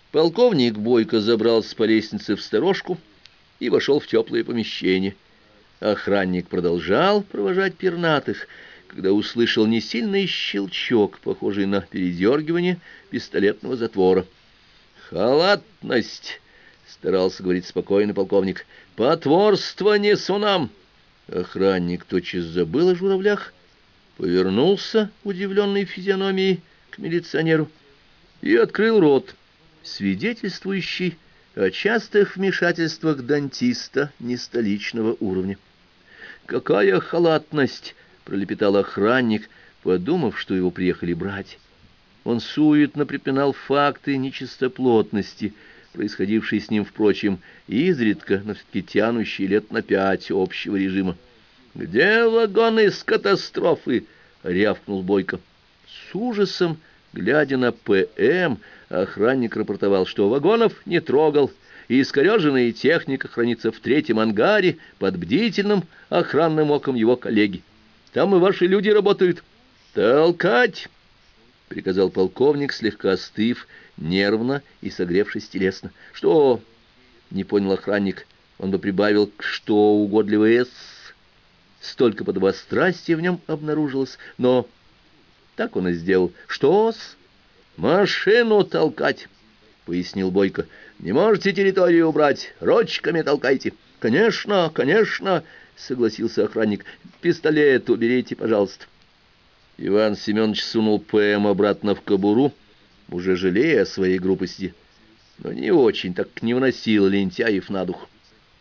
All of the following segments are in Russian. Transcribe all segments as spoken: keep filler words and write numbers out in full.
Полковник Бойко забрался по лестнице в сторожку и вошел в теплое помещение. Охранник продолжал провожать пернатых, когда услышал несильный щелчок, похожий на передергивание пистолетного затвора. «Халатность!» — старался говорить спокойно полковник. «Потворство несу нам!» Охранник тотчас забыл о журавлях, повернулся, удивленной физиономией, к милиционеру и открыл рот, свидетельствующий о частых вмешательствах дантиста нестоличного уровня. «Какая халатность!» — пролепетал охранник, подумав, что его приехали брать. Он суетно припинал факты нечистоплотности, происходившие с ним, впрочем, изредка, но все-таки тянущие лет на пять общего режима. «Где вагоны с катастрофы?» — рявкнул Бойко. С ужасом, глядя на ПМ, охранник рапортовал, что вагонов не трогал, и искореженная техника хранится в третьем ангаре под бдительным охранным оком его коллеги. Там и ваши люди работают. «Толкать!» — приказал полковник, слегка остыв, нервно и согревшись телесно. «Что?» — не понял охранник. Он бы прибавил «что угодливое с». Столько подобострастия в нем обнаружилось, но так он и сделал. «Что-с?» «Машину толкать!» — пояснил Бойко. «Не можете территорию убрать, ручками толкайте». «Конечно, конечно!» — согласился охранник. «Пистолет уберите, пожалуйста». Иван Семенович сунул ПМ обратно в кобуру, уже жалея о своей грубости, но не очень, так не выносил лентяев на дух.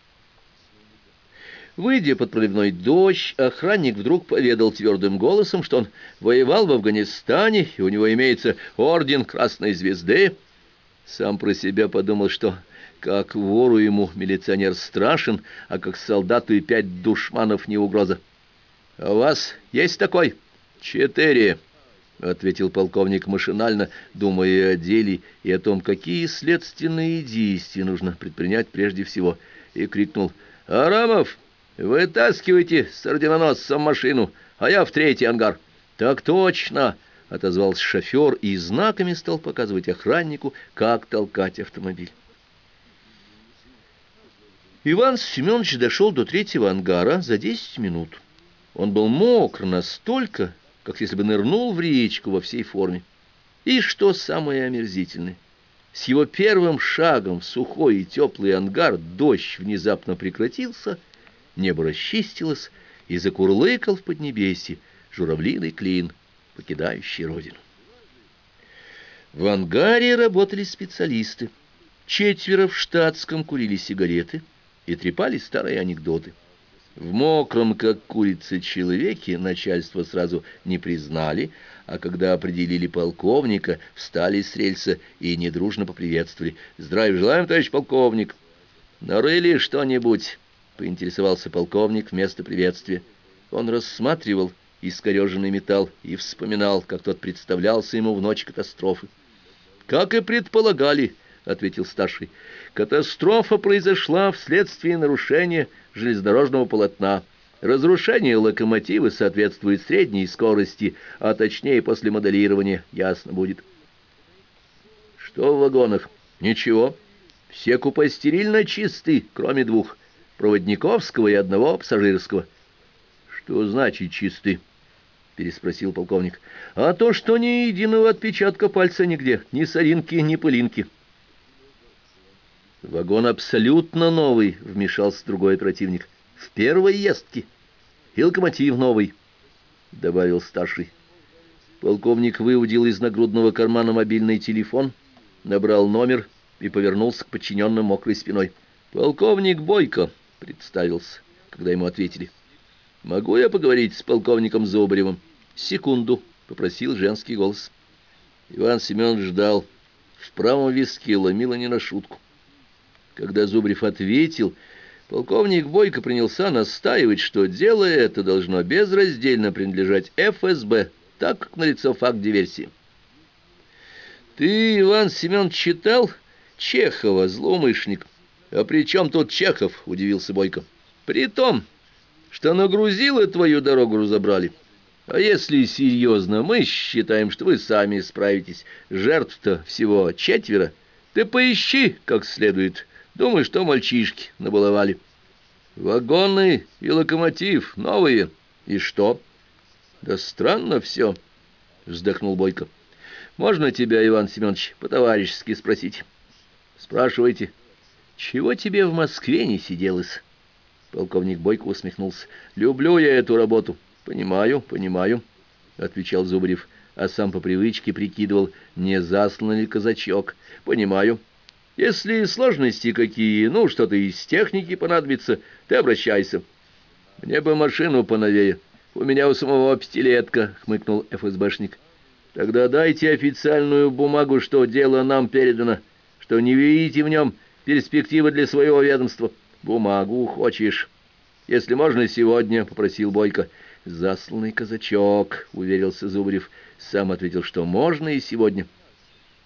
Выйдя под проливной дождь, охранник вдруг поведал твердым голосом, что он воевал в Афганистане, и у него имеется орден Красной Звезды. Сам про себя подумал, что как вору ему милиционер страшен, а как солдату и пять душманов не угроза. «А у вас есть такой?» «Четыре», — ответил полковник машинально, думая о деле и о том, какие следственные действия нужно предпринять прежде всего, и крикнул: «Арамов, вытаскивайте с орденоносцем машину, а я в третий ангар». «Так точно», — отозвался шофер и знаками стал показывать охраннику, как толкать автомобиль. Иван Семенович дошел до третьего ангара за десять минут. Он был мокр настолько, как если бы нырнул в речку во всей форме. И что самое омерзительное, с его первым шагом в сухой и теплый ангар дождь внезапно прекратился, небо расчистилось и закурлыкал в поднебесье журавлиный клин, покидающий родину. В ангаре работали специалисты. Четверо в штатском курили сигареты и трепали старые анекдоты. В мокром, как курица, человеке начальство сразу не признали, а когда определили полковника, встали с рельса и недружно поприветствовали. «Здравия желаем, товарищ полковник!» «Нарыли что-нибудь?» — поинтересовался полковник вместо приветствия. Он рассматривал искореженный металл и вспоминал, как тот представлялся ему в ночь катастрофы. «Как и предполагали», — ответил старший, — «катастрофа произошла вследствие нарушения железнодорожного полотна. Разрушение локомотива соответствует средней скорости, а точнее после моделирования, ясно будет». «Что в вагонах?» «Ничего. Все купе стерильно чисты, кроме двух, проводниковского и одного пассажирского». «Что значит чисты?» — переспросил полковник. «А то, что ни единого отпечатка пальца нигде, ни соринки, ни пылинки». «Вагон абсолютно новый», — вмешался другой оперативник. «В первой ездке. И локомотив новый», — добавил старший. Полковник выудил из нагрудного кармана мобильный телефон, набрал номер и повернулся к подчиненным мокрой спиной. «Полковник Бойко», — представился, когда ему ответили. «Могу я поговорить с полковником Зубаревым?» «Секунду», — попросил женский голос. Иван Семенович ждал. В правом виске ломило не на шутку. Когда Зубарев ответил, полковник Бойко принялся настаивать, что дело это должно безраздельно принадлежать эф эс бэ, так как налицо факт диверсии. «Ты, Иван Семенович, читал Чехова «Злоумышленник»?» «А при чем тут Чехов?» — удивился Бойко. «При том, что нагрузило твою дорогу разобрали. А если серьезно, мы считаем, что вы сами справитесь. Жертв-то всего четверо. Ты поищи как следует. Думаю, что мальчишки набаловали. Вагоны и локомотив новые. И что? Да странно все, вздохнул Бойко. Можно тебя, Иван Семенович, по-товарищески спросить? Спрашивайте. Чего тебе в Москве не сиделось? Полковник Бойко усмехнулся. Люблю я эту работу. Понимаю, понимаю, отвечал Зубарев, а сам по привычке прикидывал, не заслан ли казачок. Понимаю. Если сложности какие, ну, что-то из техники понадобится, ты обращайся. Мне бы машину поновее. У меня у самого пятилетка, хмыкнул эф эс бэшник. Тогда дайте официальную бумагу, что дело нам передано, что не видите в нем перспективы для своего ведомства. Бумагу хочешь? Если можно, сегодня, — попросил Бойко. Засланный казачок, — уверился Зубарев. Сам ответил, что можно и сегодня.